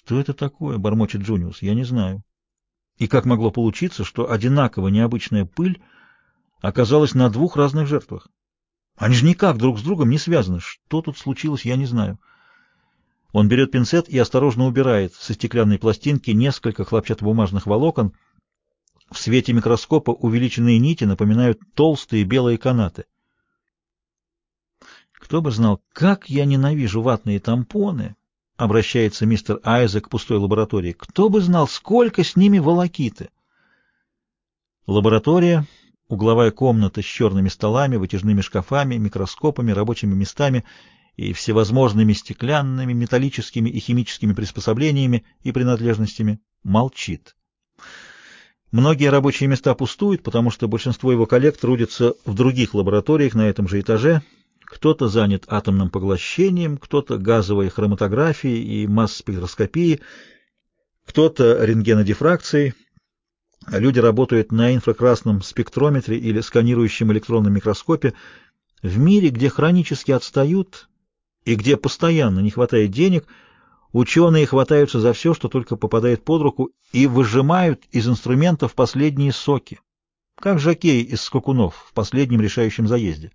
«Что это такое?» — бормочет Джуниус. «Я не знаю». И как могло получиться, что одинаково необычная пыль оказалась на двух разных жертвах? Они же никак друг с другом не связаны. Что тут случилось, я не знаю. Он берет пинцет и осторожно убирает со стеклянной пластинки несколько хлопчатобумажных волокон. В свете микроскопа увеличенные нити напоминают толстые белые канаты. «Кто бы знал, как я ненавижу ватные тампоны!» — обращается мистер Айзек к пустой лаборатории. «Кто бы знал, сколько с ними волокиты!» Лаборатория, угловая комната с черными столами, вытяжными шкафами, микроскопами, рабочими местами и всевозможными стеклянными, металлическими и химическими приспособлениями и принадлежностями, молчит. Многие рабочие места пустуют, потому что большинство его коллег трудятся в других лабораториях на этом же этаже. Кто-то занят атомным поглощением, кто-то газовой хроматографией и масс-спектроскопией, кто-то рентгенодифракцией. Люди работают на инфракрасном спектрометре или сканирующем электронном микроскопе. В мире, где хронически отстают и где постоянно не хватает денег, ученые хватаются за все, что только попадает под руку, и выжимают из инструментов последние соки, как жокеи из скакунов в последнем решающем заезде.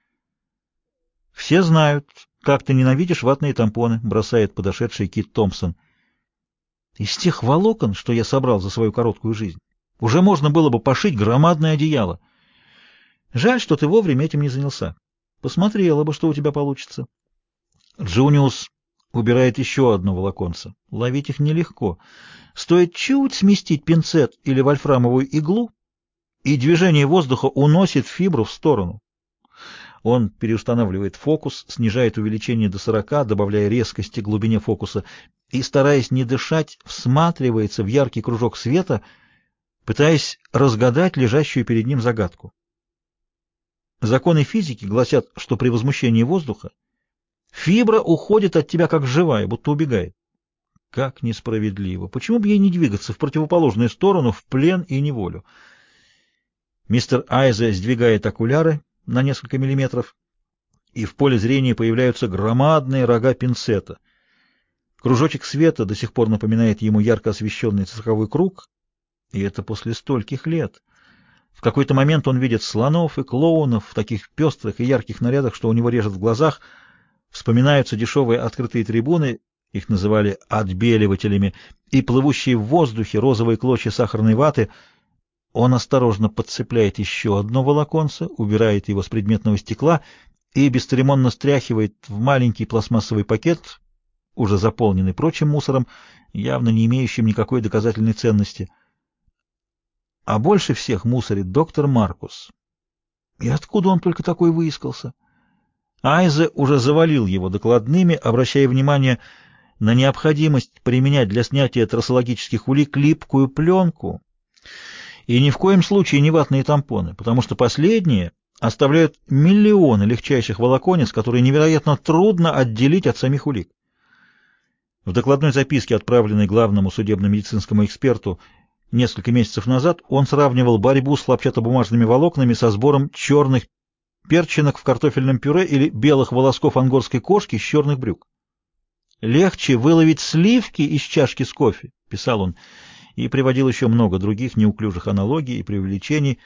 «Все знают, как ты ненавидишь ватные тампоны», — бросает подошедший Кит Томпсон. «Из тех волокон, что я собрал за свою короткую жизнь, уже можно было бы пошить громадное одеяло. Жаль, что ты вовремя этим не занялся. Посмотрела бы, что у тебя получится». Джуниус убирает еще одно волоконце. Ловить их нелегко. Стоит чуть сместить пинцет или вольфрамовую иглу, и движение воздуха уносит фибру в сторону. Он переустанавливает фокус, снижает увеличение до 40, добавляя резкости глубине фокуса, и, стараясь не дышать, всматривается в яркий кружок света, пытаясь разгадать лежащую перед ним загадку. Законы физики гласят, что при возмущении воздуха фибра уходит от тебя как живая, будто убегает. Как несправедливо! Почему бы ей не двигаться в противоположную сторону, в плен и неволю? Мистер Айзе сдвигает окуляры на несколько миллиметров, и в поле зрения появляются громадные рога пинцета. Кружочек света до сих пор напоминает ему ярко освещенный цирковой круг, и это после стольких лет. В какой-то момент он видит слонов и клоунов в таких пестрых и ярких нарядах, что у него режет в глазах. Вспоминаются дешевые открытые трибуны, их называли отбеливателями, и плывущие в воздухе розовые клочья сахарной ваты. Он осторожно подцепляет еще одно волоконце, убирает его с предметного стекла и бесцеремонно стряхивает в маленький пластмассовый пакет, уже заполненный прочим мусором, явно не имеющим никакой доказательной ценности. А больше всех мусорит доктор Маркус. И откуда он только такой выискался? Айзе уже завалил его докладными, обращая внимание на необходимость применять для снятия трассологических улик липкую пленку, и ни в коем случае не ватные тампоны, потому что последние оставляют миллионы легчайших волоконец, которые невероятно трудно отделить от самих улик. В докладной записке, отправленной главному судебно-медицинскому эксперту несколько месяцев назад, он сравнивал борьбу с хлопчатобумажными волокнами со сбором черных перчинок в картофельном пюре или белых волосков ангорской кошки с черных брюк. «Легче выловить сливки из чашки с кофе», — писал он, и приводил еще много других неуклюжих аналогий и преувеличений.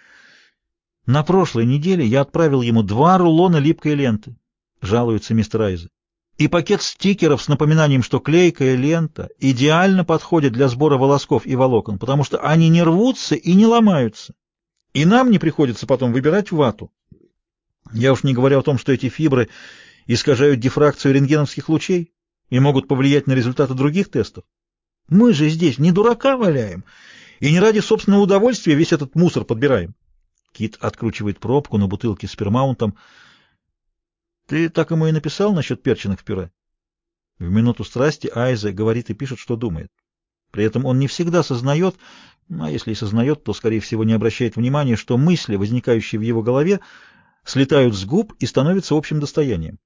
«На прошлой неделе я отправил ему 2 рулона липкой ленты», — жалуется мистер Айзе, «и пакет стикеров с напоминанием, что клейкая лента идеально подходит для сбора волосков и волокон, потому что они не рвутся и не ломаются, и нам не приходится потом выбирать вату. Я уж не говорю о том, что эти фибры искажают дифракцию рентгеновских лучей и могут повлиять на результаты других тестов. Мы же здесь не дурака валяем и не ради собственного удовольствия весь этот мусор подбираем». Кит откручивает пробку на бутылке с пермаунтом. «Ты так ему и написал насчет перчинок в пюре?» В минуту страсти Айзе говорит и пишет, что думает. При этом он не всегда сознает, а если и сознает, то, скорее всего, не обращает внимания, что мысли, возникающие в его голове, слетают с губ и становятся общим достоянием.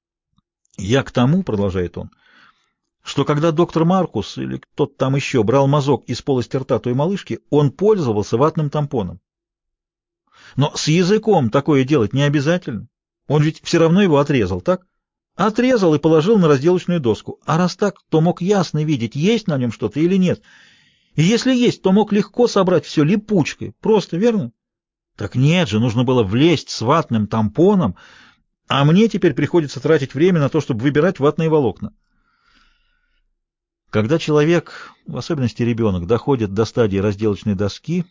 «Я к тому, — продолжает он, — что когда доктор Маркус или кто-то там еще брал мазок из полости рта той малышки, он пользовался ватным тампоном. Но с языком такое делать не обязательно. Он ведь все равно его отрезал, так? Отрезал и положил на разделочную доску. А раз так, то мог ясно видеть, есть на нем что-то или нет. И если есть, то мог легко собрать все липучкой. Просто, верно? Так нет же, нужно было влезть с ватным тампоном, а мне теперь приходится тратить время на то, чтобы выбирать ватные волокна. Когда человек, в особенности ребенок, доходит до стадии разделочной доски,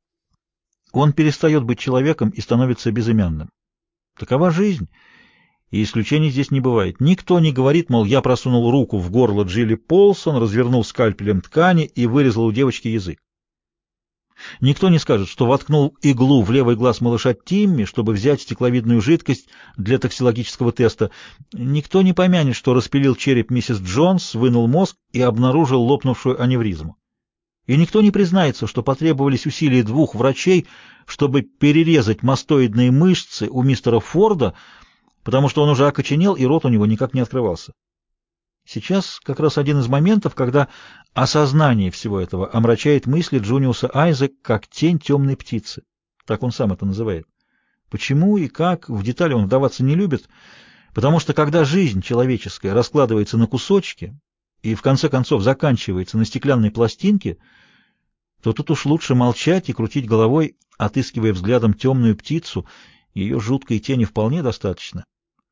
он перестает быть человеком и становится безымянным. Такова жизнь, и исключений здесь не бывает. Никто не говорит, мол, я просунул руку в горло Джилли Полсон, развернул скальпелем ткани и вырезал у девочки язык. Никто не скажет, что воткнул иглу в левый глаз малыша Тимми, чтобы взять стекловидную жидкость для токсикологического теста. Никто не помянет, что распилил череп миссис Джонс, вынул мозг и обнаружил лопнувшую аневризму. И никто не признается, что потребовались усилия 2 врачей, чтобы перерезать мастоидные мышцы у мистера Форда, потому что он уже окоченел, и рот у него никак не открывался. Сейчас как раз один из моментов, когда осознание всего этого омрачает мысли Джуниуса Айзек как тень темной птицы. Так он сам это называет. Почему и как, в детали он вдаваться не любит, потому что когда жизнь человеческая раскладывается на кусочки и в конце концов заканчивается на стеклянной пластинке, то тут уж лучше молчать и крутить головой, отыскивая взглядом темную птицу, ее жуткой тени вполне достаточно.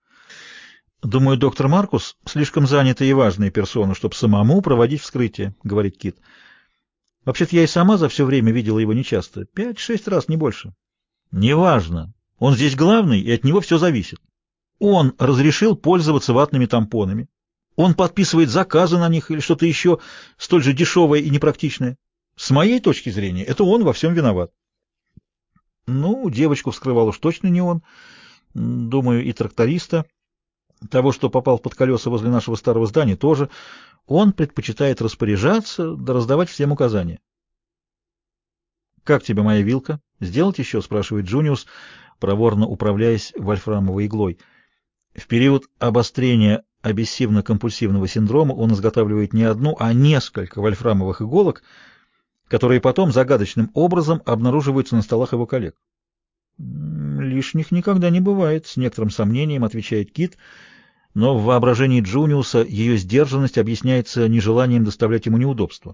«Думаю, доктор Маркус слишком занятая и важная персона, чтобы самому проводить вскрытие», — говорит Кит. «Вообще-то я и сама за все время видела его нечасто, 5-6 раз, не больше». «Неважно. Он здесь главный, и от него все зависит. Он разрешил пользоваться ватными тампонами. Он подписывает заказы на них или что-то еще столь же дешевое и непрактичное. С моей точки зрения, это он во всем виноват». «Ну, девочку вскрывал уж точно не он. Думаю, и тракториста. Того, что попал под колеса возле нашего старого здания, тоже. Он предпочитает распоряжаться, да раздавать всем указания. «Как тебе моя вилка? Сделать еще?» — спрашивает Джуниус, проворно управляясь вольфрамовой иглой. В период обострения обессивно-компульсивного синдрома он изготавливает не одну, а несколько вольфрамовых иголок, которые потом загадочным образом обнаруживаются на столах его коллег. «Лишних никогда не бывает», — с некоторым сомнением отвечает Кит, но в воображении Джуниуса ее сдержанность объясняется нежеланием доставлять ему неудобства.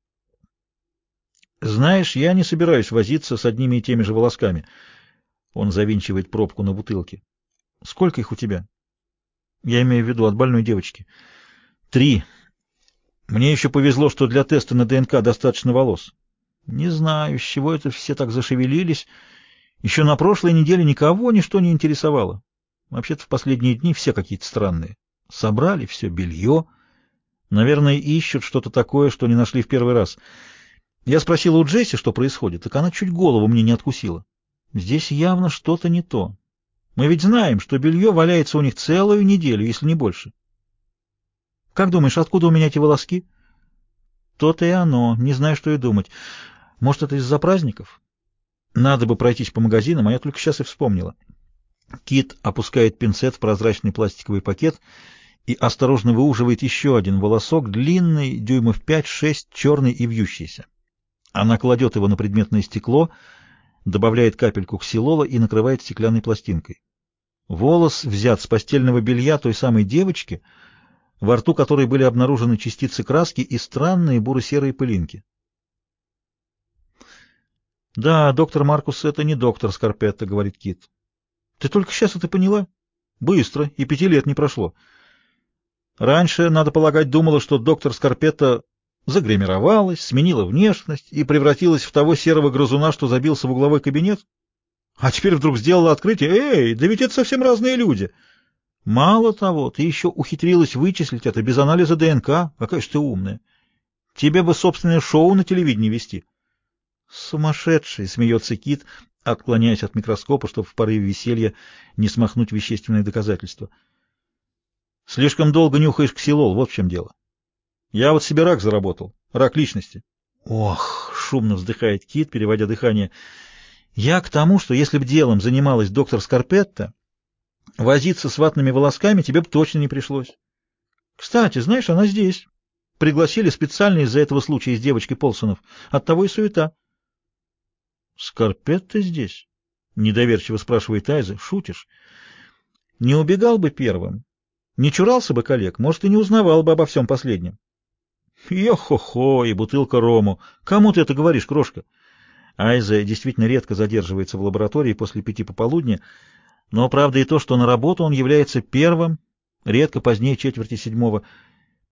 «Знаешь, я не собираюсь возиться с одними и теми же волосками». Он завинчивает пробку на бутылке. «Сколько их у тебя?» «Я имею в виду от больной девочки». «3. Мне еще повезло, что для теста на ДНК достаточно волос. Не знаю, с чего это все так зашевелились. Еще на прошлой неделе никого ничто не интересовало. Вообще-то в последние дни все какие-то странные. Собрали все белье. Наверное, ищут что-то такое, что не нашли в первый раз. Я спросила у Джесси, что происходит, так она чуть голову мне не откусила. Здесь явно что-то не то. Мы ведь знаем, что белье валяется у них целую неделю, если не больше. Как думаешь, откуда у меня эти волоски? То-то и оно. Не знаю, что и думать. Может, это из-за праздников? Надо бы пройтись по магазинам, а я только сейчас и вспомнила. Кит опускает пинцет в прозрачный пластиковый пакет и осторожно выуживает еще один волосок, длинный, дюймов 5-6, черный и вьющийся. Она кладет его на предметное стекло, добавляет капельку ксилола и накрывает стеклянной пластинкой. Волос взят с постельного белья той самой девочки, во рту которой были обнаружены частицы краски и странные буро-серые пылинки. «Да, доктор Маркус — это не доктор Скарпетта», — говорит Кит. «Ты только сейчас это поняла? Быстро, и 5 лет не прошло. Раньше, надо полагать, думала, что доктор Скарпетта загримировалась, сменила внешность и превратилась в того серого грызуна, что забился в угловой кабинет. А теперь вдруг сделала открытие. Эй, да ведь это совсем разные люди. Мало того, ты еще ухитрилась вычислить это без анализа ДНК. Какая ж ты умная. Тебе бы собственное шоу на телевидении вести». «Сумасшедший!» — смеется Кит, отклоняясь от микроскопа, чтобы в порыве веселья не смахнуть вещественные доказательства. «Слишком долго нюхаешь ксилол, вот в чем дело. Я вот себе рак заработал, рак личности». «Ох!» — шумно вздыхает Кит, переводя дыхание. «Я к тому, что если б делом занималась доктор Скарпетта, возиться с ватными волосками тебе бы точно не пришлось. Кстати, знаешь, она здесь. Пригласили специально из-за этого случая с девочкой Полсонов. Оттого и суета». «Скарпетта здесь?» — недоверчиво спрашивает Айза. «Шутишь? Не убегал бы первым. Не чурался бы коллег, может, и не узнавал бы обо всем последнем. Йо-хо-хо, и бутылка рому. Кому ты это говоришь, крошка? Айза действительно редко задерживается в лаборатории после 5 пополудни, но правда и то, что на работу он является первым, редко позднее 6:45.